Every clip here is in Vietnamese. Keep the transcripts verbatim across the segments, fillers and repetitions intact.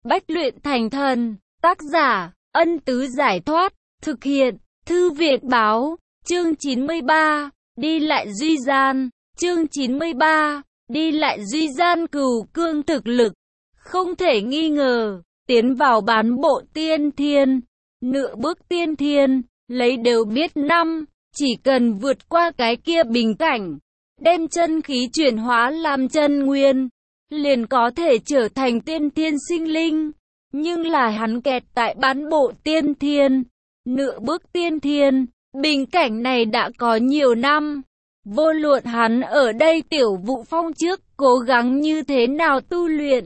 Bách luyện thành thần. Tác giả, Ân Tứ Giải Thoát. Thực hiện, Thư viện Báo. Chương chín mươi ba. Đi lại Duy Gian. Chương chín mươi ba. Đi lại Duy Gian. Cửu Cương thực lực không thể nghi ngờ, tiến vào bán bộ tiên thiên, nửa bước tiên thiên, lấy đều biết năm, chỉ cần vượt qua cái kia bình cảnh, đem chân khí chuyển hóa làm chân nguyên, liền có thể trở thành tiên thiên sinh linh. Nhưng là hắn kẹt tại bán bộ tiên thiên, nửa bước tiên thiên, bình cảnh này đã có nhiều năm. Vô luận hắn ở đây Tiểu Vũ Phong trước cố gắng như thế nào tu luyện,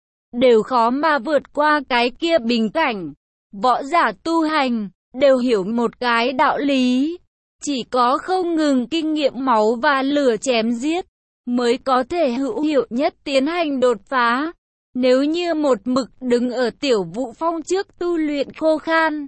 đều khó mà vượt qua cái kia bình cảnh. Võ giả tu hành đều hiểu một cái đạo lý, chỉ có không ngừng kinh nghiệm máu và lửa chém giết mới có thể hữu hiệu nhất tiến hành đột phá. Nếu như một mực đứng ở Tiểu Vũ Phong trước tu luyện khô khan,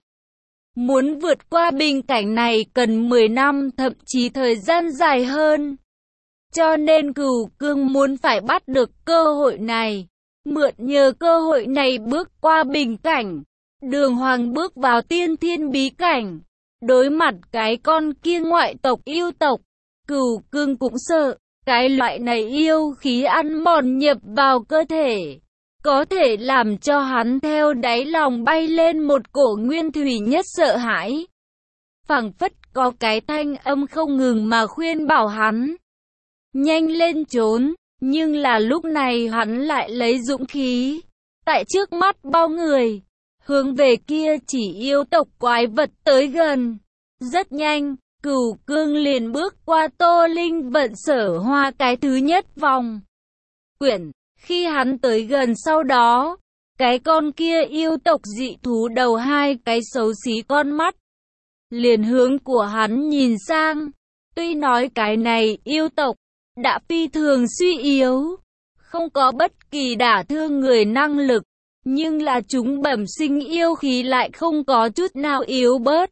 muốn vượt qua bình cảnh này cần mười năm, thậm chí thời gian dài hơn. Cho nên Cửu Cương muốn phải bắt được cơ hội này, mượn nhờ cơ hội này bước qua bình cảnh, đường hoàng bước vào tiên thiên bí cảnh. Đối mặt cái con kia ngoại tộc yêu tộc, Cửu Cương cũng sợ, cái loại này yêu khí ăn mòn nhập vào cơ thể, có thể làm cho hắn theo đáy lòng bay lên một cổ nguyên thủy nhất sợ hãi. Phảng phất có cái thanh âm không ngừng mà khuyên bảo hắn nhanh lên trốn, nhưng là lúc này hắn lại lấy dũng khí, tại trước mắt bao người, hướng về kia chỉ yêu tộc quái vật tới gần. Rất nhanh, Cửu Cương liền bước qua Tô Linh vận sở hoa cái thứ nhất vòng quyển. Khi hắn tới gần sau đó, cái con kia yêu tộc dị thú đầu hai cái xấu xí con mắt liền hướng của hắn nhìn sang. Tuy nói cái này yêu tộc đã phi thường suy yếu, không có bất kỳ đả thương người năng lực, nhưng là chúng bẩm sinh yêu khí lại không có chút nào yếu bớt.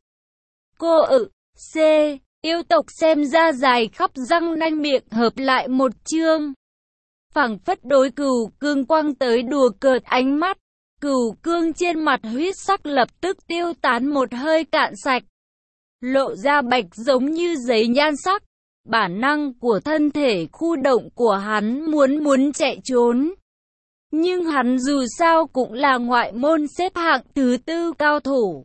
Cô ự, C, yêu tộc xem ra dài khắp răng nanh miệng hợp lại một chương. Phảng phất đối Cửu Cương quăng tới đùa cợt ánh mắt, Cửu Cương trên mặt huyết sắc lập tức tiêu tán một hơi cạn sạch, lộ ra bạch giống như giấy nhan sắc. Bản năng của thân thể khu động của hắn muốn muốn chạy trốn, nhưng hắn dù sao cũng là ngoại môn xếp hạng thứ tư cao thủ.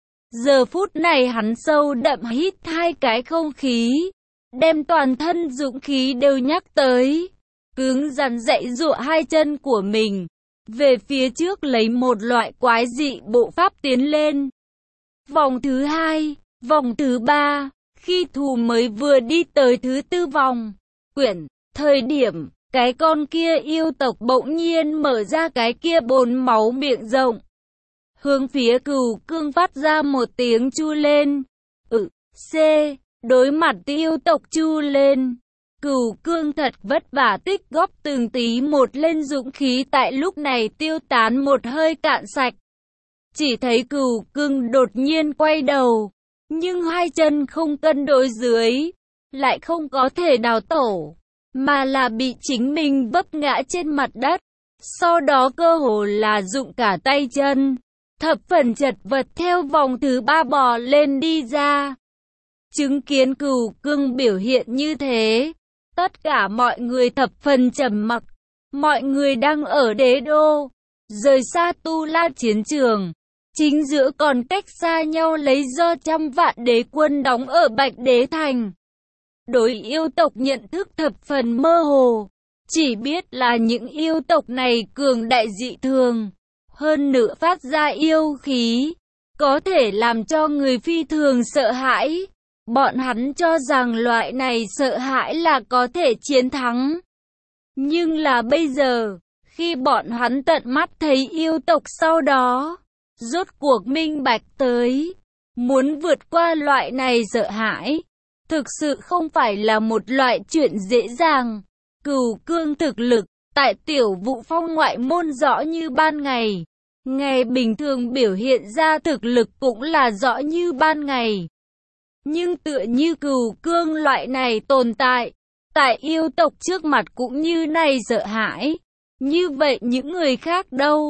Giờ phút này hắn sâu đậm hít hai cái không khí, đem toàn thân dũng khí đều nhắc tới, cứng rắn dãy dụa hai chân của mình, về phía trước lấy một loại quái dị bộ pháp tiến lên. Vòng thứ hai, vòng thứ ba, khi thù mới vừa đi tới thứ tư vòng quyển, thời điểm, cái con kia yêu tộc bỗng nhiên mở ra cái kia bồn máu miệng rộng, hướng phía Cửu Cương phát ra một tiếng chu lên. Ừ, C, đối mặt yêu tộc chu lên, Cửu Cương thật vất vả tích góp từng tí một lên dũng khí tại lúc này tiêu tán một hơi cạn sạch. Chỉ thấy Cửu Cương đột nhiên quay đầu, nhưng hai chân không cân đối dưới, lại không có thể đào tổ, mà là bị chính mình vấp ngã trên mặt đất. Sau đó cơ hồ là dụng cả tay chân, thập phần chật vật theo vòng thứ ba bò lên đi ra. Chứng kiến Cửu Cương biểu hiện như thế, tất cả mọi người thập phần trầm mặc. Mọi người đang ở đế đô, rời xa Tu La chiến trường, chính giữa còn cách xa nhau lấy do trăm vạn đế quân đóng ở Bạch Đế Thành. Đối yêu tộc nhận thức thập phần mơ hồ, chỉ biết là những yêu tộc này cường đại dị thường, hơn nữa phát ra yêu khí, có thể làm cho người phi thường sợ hãi. Bọn hắn cho rằng loại này sợ hãi là có thể chiến thắng. Nhưng là bây giờ, khi bọn hắn tận mắt thấy yêu tộc sau đó, rốt cuộc minh bạch tới, muốn vượt qua loại này sợ hãi, thực sự không phải là một loại chuyện dễ dàng. Cửu Cương thực lực, tại Tiểu Vũ Phong ngoại môn rõ như ban ngày, ngày bình thường biểu hiện ra thực lực cũng là rõ như ban ngày. Nhưng tựa như Cửu Cương loại này tồn tại, tại yêu tộc trước mặt cũng như này sợ hãi. Như vậy những người khác đâu?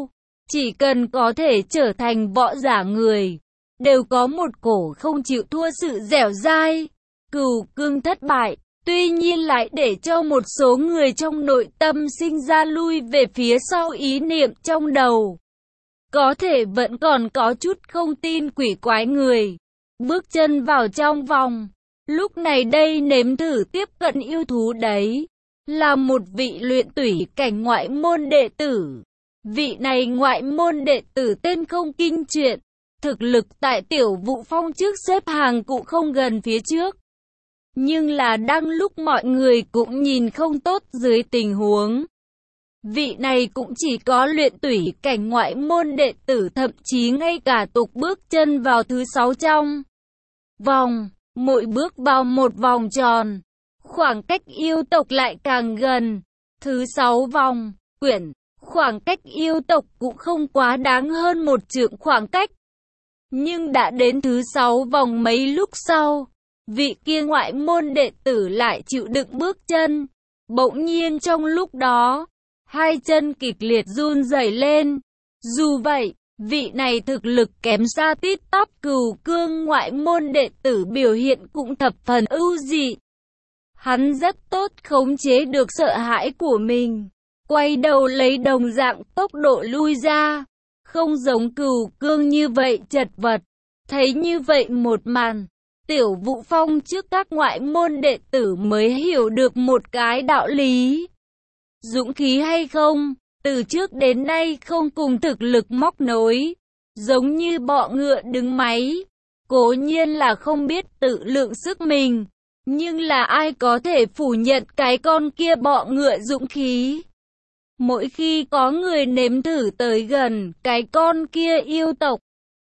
Chỉ cần có thể trở thành võ giả người, đều có một cổ không chịu thua sự dẻo dai. Cửu cương thất bại, tuy nhiên lại để cho một số người trong nội tâm sinh ra lui về phía sau ý niệm trong đầu. Có thể vẫn còn có chút không tin quỷ quái người. Bước chân vào trong vòng. Lúc này đây nếm thử tiếp cận yêu thú đấy. Là một vị luyện tủy cảnh ngoại môn đệ tử. Vị này ngoại môn đệ tử tên Không Kinh Truyện. Thực lực tại Tiểu Vũ Phong trước xếp hàng cũng không gần phía trước. Nhưng là đang lúc mọi người cũng nhìn không tốt dưới tình huống. Vị này cũng chỉ có luyện tủy cảnh ngoại môn đệ tử, thậm chí ngay cả tục bước chân vào thứ sáu trong vòng. Mỗi bước vào một vòng tròn, khoảng cách yêu tộc lại càng gần. Thứ sáu vòng, quyển, khoảng cách yêu tộc cũng không quá đáng hơn một trượng khoảng cách. Nhưng đã đến thứ sáu vòng mấy lúc sau, vị kia ngoại môn đệ tử lại chịu đựng bước chân. Bỗng nhiên trong lúc đó, hai chân kịch liệt run rẩy lên. Dù vậy, vị này thực lực kém xa tít tắp Cửu Cương ngoại môn đệ tử biểu hiện cũng thập phần ưu dị. Hắn rất tốt khống chế được sợ hãi của mình, quay đầu lấy đồng dạng tốc độ lui ra, không giống Cửu Cương như vậy chật vật. Thấy như vậy một màn, Tiểu Vũ Phong trước các ngoại môn đệ tử mới hiểu được một cái đạo lý. Dũng khí hay không, từ trước đến nay không cùng thực lực móc nối, giống như bọ ngựa đứng máy. Cố nhiên là không biết tự lượng sức mình, nhưng là ai có thể phủ nhận cái con kia bọ ngựa dũng khí. Mỗi khi có người nếm thử tới gần cái con kia yêu tộc,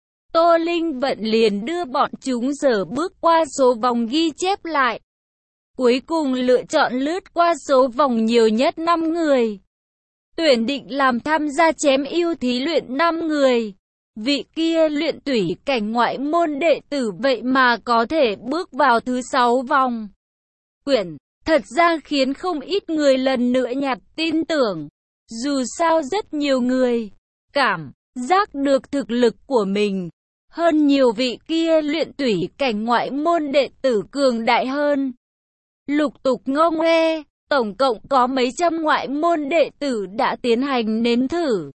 Tô Linh Vận liền đưa bọn chúng dở bước qua số vòng ghi chép lại. Cuối cùng lựa chọn lướt qua số vòng nhiều nhất năm người. Tuyển định làm tham gia chém yêu thí luyện năm người. Vị kia luyện tủy cảnh ngoại môn đệ tử vậy mà có thể bước vào thứ sáu vòng. Quyển, thật ra khiến không ít người lần nữa nhặt tin tưởng. Dù sao rất nhiều người cảm giác được thực lực của mình hơn nhiều vị kia luyện tủy cảnh ngoại môn đệ tử cường đại hơn. Lục tục ngô nghe, tổng cộng có mấy trăm ngoại môn đệ tử đã tiến hành nếm thử.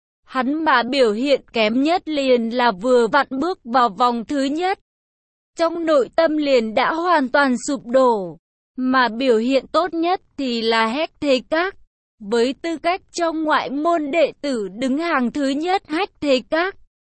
Hắn mà biểu hiện kém nhất liền là vừa vặn bước vào vòng thứ nhất. Trong nội tâm liền đã hoàn toàn sụp đổ. Mà biểu hiện tốt nhất thì là Hách Thế Các. Với tư cách trong ngoại môn đệ tử đứng hàng thứ nhất Hách Thế Các.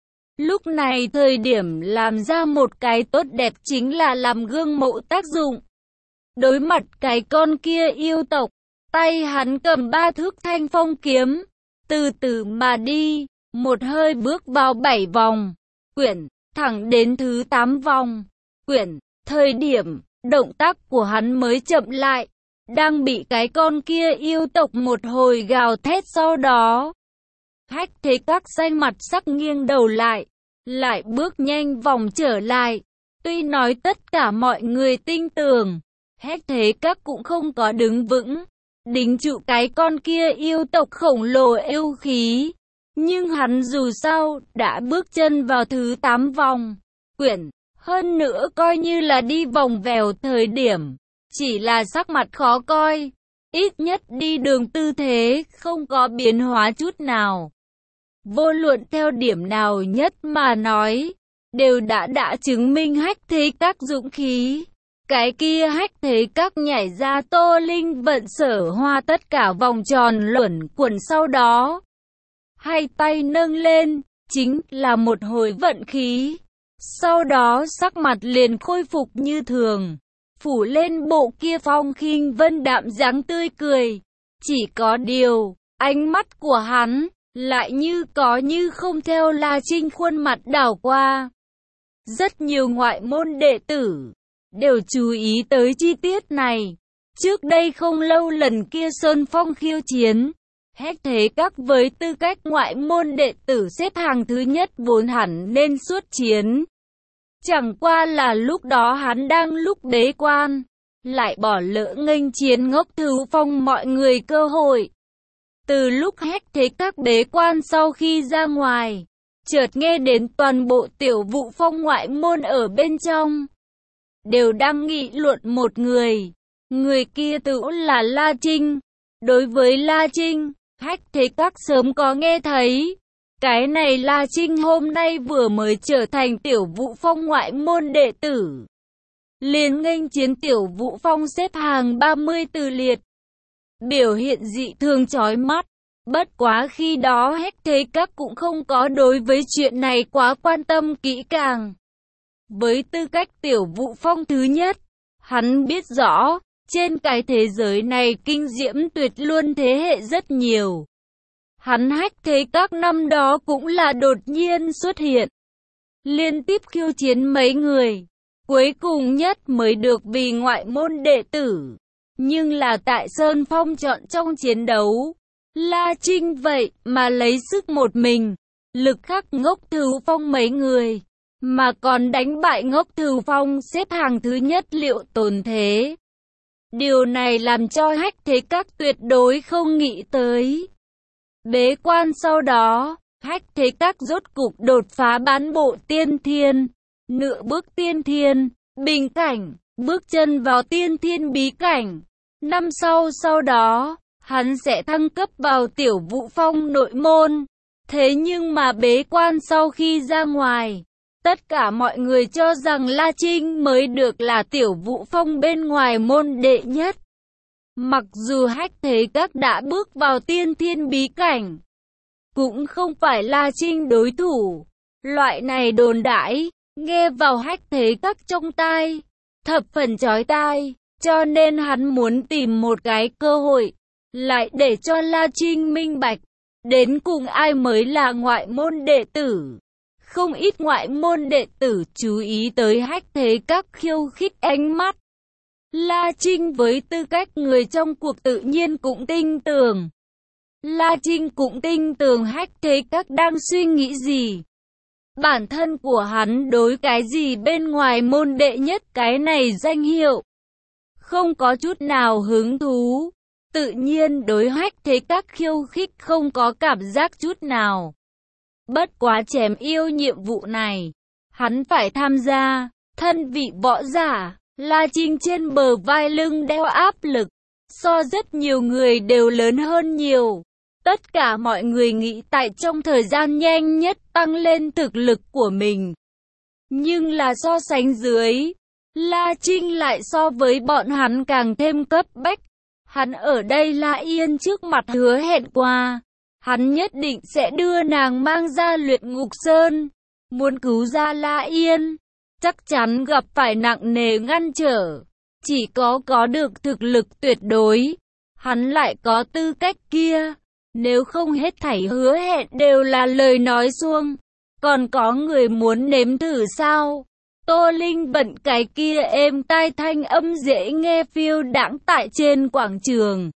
Lúc này thời điểm làm ra một cái tốt đẹp chính là làm gương mẫu tác dụng. Đối mặt cái con kia yêu tộc, tay hắn cầm ba thước thanh phong kiếm, từ từ mà đi, một hơi bước vào bảy vòng, quyển, thẳng đến thứ tám vòng, quyển, thời điểm, động tác của hắn mới chậm lại, đang bị cái con kia yêu tộc một hồi gào thét sau đó. Hách Thế Các xanh mặt sắc nghiêng đầu lại, lại bước nhanh vòng trở lại, tuy nói tất cả mọi người tin tưởng, Hách Thế Các cũng không có đứng vững, đính trụ cái con kia yêu tộc khổng lồ yêu khí. Nhưng hắn dù sao, đã bước chân vào thứ tám vòng, quyển, hơn nữa coi như là đi vòng vèo thời điểm, chỉ là sắc mặt khó coi, ít nhất đi đường tư thế không có biến hóa chút nào. Vô luận theo điểm nào nhất mà nói, đều đã đã chứng minh Hách Thế Các dũng khí. Cái kia Hách Thế Các nhảy ra Tô Linh Vận sở hoa tất cả vòng tròn luẩn quẩn sau đó. Hai tay nâng lên, chính là một hồi vận khí. Sau đó sắc mặt liền khôi phục như thường, phủ lên bộ kia phong khinh vân đạm dáng tươi cười. Chỉ có điều, ánh mắt của hắn lại như có như không theo La Trinh khuôn mặt đảo qua. Rất nhiều ngoại môn đệ tử đều chú ý tới chi tiết này. Trước đây không lâu lần kia Sơn Phong khiêu chiến, Hách Thế Các với tư cách ngoại môn đệ tử xếp hàng thứ nhất vốn hẳn nên xuất chiến. Chẳng qua là lúc đó hắn đang lúc bế quan, lại bỏ lỡ nghênh chiến Ngốc Thú Phong mọi người cơ hội. Từ lúc Hách Thế Các bế quan sau khi ra ngoài, chợt nghe đến toàn bộ Tiểu Vũ Phong ngoại môn ở bên trong đều đang nghị luận một người. Người kia tự là La Trinh. Đối với La Trinh, Hách Thế Các sớm có nghe thấy. Cái này La Trinh hôm nay vừa mới trở thành Tiểu Vũ Phong ngoại môn đệ tử, liền nghênh chiến Tiểu Vũ Phong xếp hàng ba mươi từ liệt, biểu hiện dị thường chói mắt. Bất quá khi đó Hách Thế Các cũng không có đối với chuyện này quá quan tâm kỹ càng. Với tư cách Tiểu Vũ Phong thứ nhất, hắn biết rõ, trên cái thế giới này kinh diễm tuyệt luân thế hệ rất nhiều. Hắn Hách Thế Các năm đó cũng là đột nhiên xuất hiện, liên tiếp khiêu chiến mấy người, cuối cùng nhất mới được vì ngoại môn đệ tử. Nhưng là tại Sơn Phong chọn trong chiến đấu, La Trinh vậy mà lấy sức một mình, lực khắc Ngốc Thử Phong mấy người, mà còn đánh bại Ngốc Thử Phong xếp hàng thứ nhất Liệu Tồn Thế. Điều này làm cho Hách Thế Các tuyệt đối không nghĩ tới. Bế quan sau đó, Hách Thế Các rốt cục đột phá bán bộ tiên thiên, nửa bước tiên thiên, bình cảnh, bước chân vào tiên thiên bí cảnh. Năm sau sau đó, hắn sẽ thăng cấp vào Tiểu Vũ Phong nội môn. Thế nhưng mà bế quan sau khi ra ngoài, tất cả mọi người cho rằng La Trinh mới được là Tiểu Vũ Phong bên ngoài môn đệ nhất. Mặc dù Hách Thế Các đã bước vào tiên thiên bí cảnh, cũng không phải La Trinh đối thủ. Loại này đồn đãi, nghe vào Hách Thế Các trong tai, thập phần chói tai, cho nên hắn muốn tìm một cái cơ hội, lại để cho La Trinh minh bạch, đến cùng ai mới là ngoại môn đệ tử. Không ít ngoại môn đệ tử chú ý tới Hách Thế Các khiêu khích ánh mắt. La Trinh với tư cách người trong cuộc tự nhiên cũng tin tưởng. La Trinh cũng tin tưởng Hách Thế Các đang suy nghĩ gì. Bản thân của hắn đối cái gì bên ngoài môn đệ nhất cái này danh hiệu, không có chút nào hứng thú. Tự nhiên đối Hách Thế Các khiêu khích không có cảm giác chút nào. Bất quá chém yêu nhiệm vụ này, hắn phải tham gia. Thân vị võ giả, La Trinh trên bờ vai lưng đeo áp lực, so rất nhiều người đều lớn hơn nhiều. Tất cả mọi người nghĩ tại trong thời gian nhanh nhất tăng lên thực lực của mình. Nhưng là so sánh dưới, La Trinh lại so với bọn hắn càng thêm cấp bách. Hắn ở đây La Yên trước mặt hứa hẹn qua, hắn nhất định sẽ đưa nàng mang ra Luyện Ngục Sơn. Muốn cứu ra La Yên, chắc chắn gặp phải nặng nề ngăn trở. Chỉ có có được thực lực tuyệt đối, hắn lại có tư cách kia. Nếu không hết thảy hứa hẹn đều là lời nói suông. Còn có người muốn nếm thử sao? Tô Linh Vận cái kia êm tai thanh âm dễ nghe phiêu đãng tại trên quảng trường.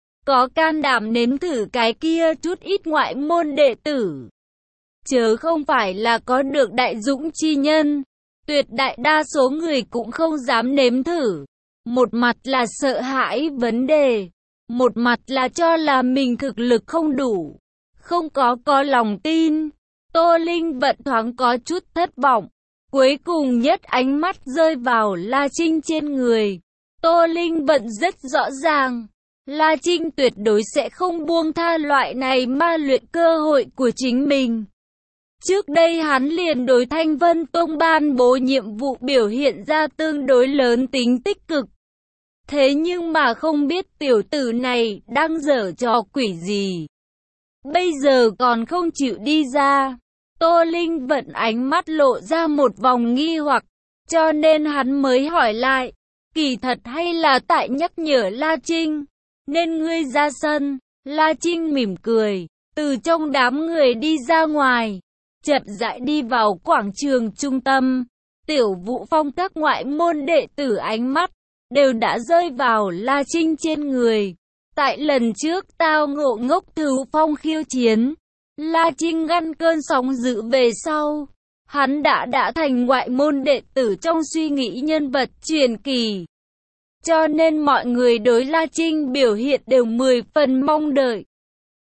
Có can đảm nếm thử cái kia chút ít ngoại môn đệ tử, chớ không phải là có được đại dũng chi nhân. Tuyệt đại đa số người cũng không dám nếm thử. Một mặt là sợ hãi vấn đề, một mặt là cho là mình thực lực không đủ, không có có lòng tin. Tô Linh Vận thoáng có chút thất vọng. Cuối cùng nhất ánh mắt rơi vào La Trinh trên người. Tô Linh Vận rất rõ ràng, La Trinh tuyệt đối sẽ không buông tha loại này ma luyện cơ hội của chính mình. Trước đây hắn liền đối Thanh Vân Tông ban bố nhiệm vụ biểu hiện ra tương đối lớn tính tích cực. Thế nhưng mà không biết tiểu tử này đang giở trò quỷ gì, bây giờ còn không chịu đi ra. Tô Linh Vận ánh mắt lộ ra một vòng nghi hoặc, cho nên hắn mới hỏi lại, kỳ thật hay là tại nhắc nhở La Trinh, nên ngươi ra sân. La Trinh mỉm cười, từ trong đám người đi ra ngoài, chậm rãi đi vào quảng trường trung tâm. Tiểu Vũ Phong các ngoại môn đệ tử ánh mắt đều đã rơi vào La Trinh trên người. Tại lần trước tao ngộ Ngốc Thử Phong khiêu chiến, La Trinh ngăn cơn sóng dữ về sau, hắn đã đã thành ngoại môn đệ tử trong suy nghĩ nhân vật truyền kỳ. Cho nên mọi người đối La Trinh biểu hiện đều mười phần mong đợi.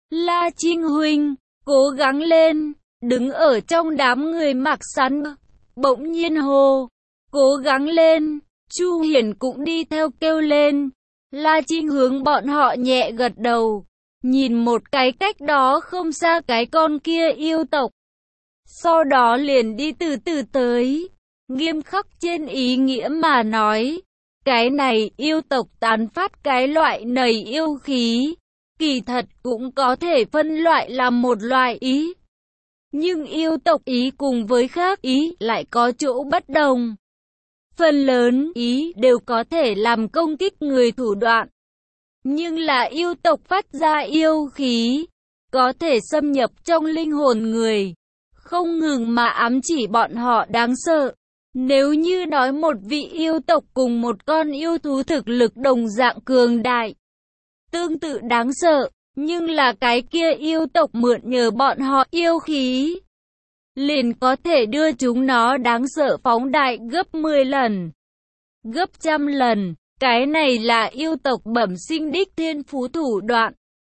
La Trinh huynh, cố gắng lên, đứng ở trong đám người Mạc Sán bỗng nhiên hô, cố gắng lên, Chu Hiển cũng đi theo kêu lên. La Trinh hướng bọn họ nhẹ gật đầu, nhìn một cái cách đó không xa cái con kia yêu tộc. Sau đó liền đi từ từ tới, nghiêm khắc trên ý nghĩa mà nói, cái này yêu tộc tán phát cái loại nầy yêu khí, kỳ thật cũng có thể phân loại làm một loại ý. Nhưng yêu tộc ý cùng với khác ý lại có chỗ bất đồng. Phần lớn ý đều có thể làm công kích người thủ đoạn. Nhưng là yêu tộc phát ra yêu khí, có thể xâm nhập trong linh hồn người, không ngừng mà ám chỉ bọn họ đáng sợ. Nếu như nói một vị yêu tộc cùng một con yêu thú thực lực đồng dạng cường đại, tương tự đáng sợ, nhưng là cái kia yêu tộc mượn nhờ bọn họ yêu khí, liền có thể đưa chúng nó đáng sợ phóng đại gấp mười lần, gấp trăm lần. Cái này là yêu tộc bẩm sinh đích thiên phú thủ đoạn.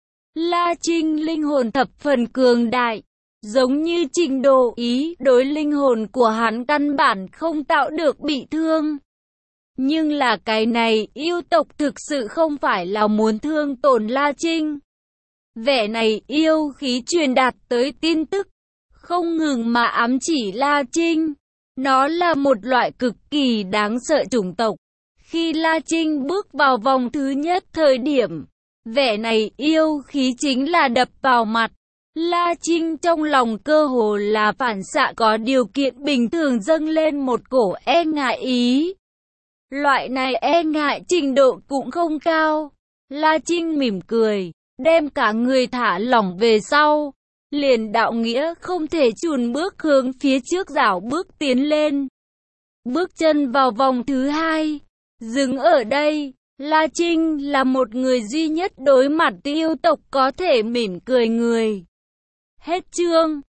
La Trinh linh hồn thập phần cường đại, giống như trình độ ý đối linh hồn của hắn căn bản không tạo được bị thương. Nhưng là cái này yêu tộc thực sự không phải là muốn thương tổn La Trinh. Vẻ này yêu khí truyền đạt tới tin tức, không ngừng mà ám chỉ La Trinh. Nó là một loại cực kỳ đáng sợ chủng tộc. Khi La Trinh bước vào vòng thứ nhất thời điểm, vẻ này yêu khí chính là đập vào mặt. La Trinh trong lòng cơ hồ là phản xạ có điều kiện bình thường dâng lên một cổ e ngại ý. Loại này e ngại trình độ cũng không cao. La Trinh mỉm cười, đem cả người thả lỏng về sau. Liền đạo nghĩa không thể chùn bước hướng phía trước dảo bước tiến lên. Bước chân vào vòng thứ hai. Dừng ở đây, La Trinh là một người duy nhất đối mặt yêu tộc có thể mỉm cười người. Hết chương.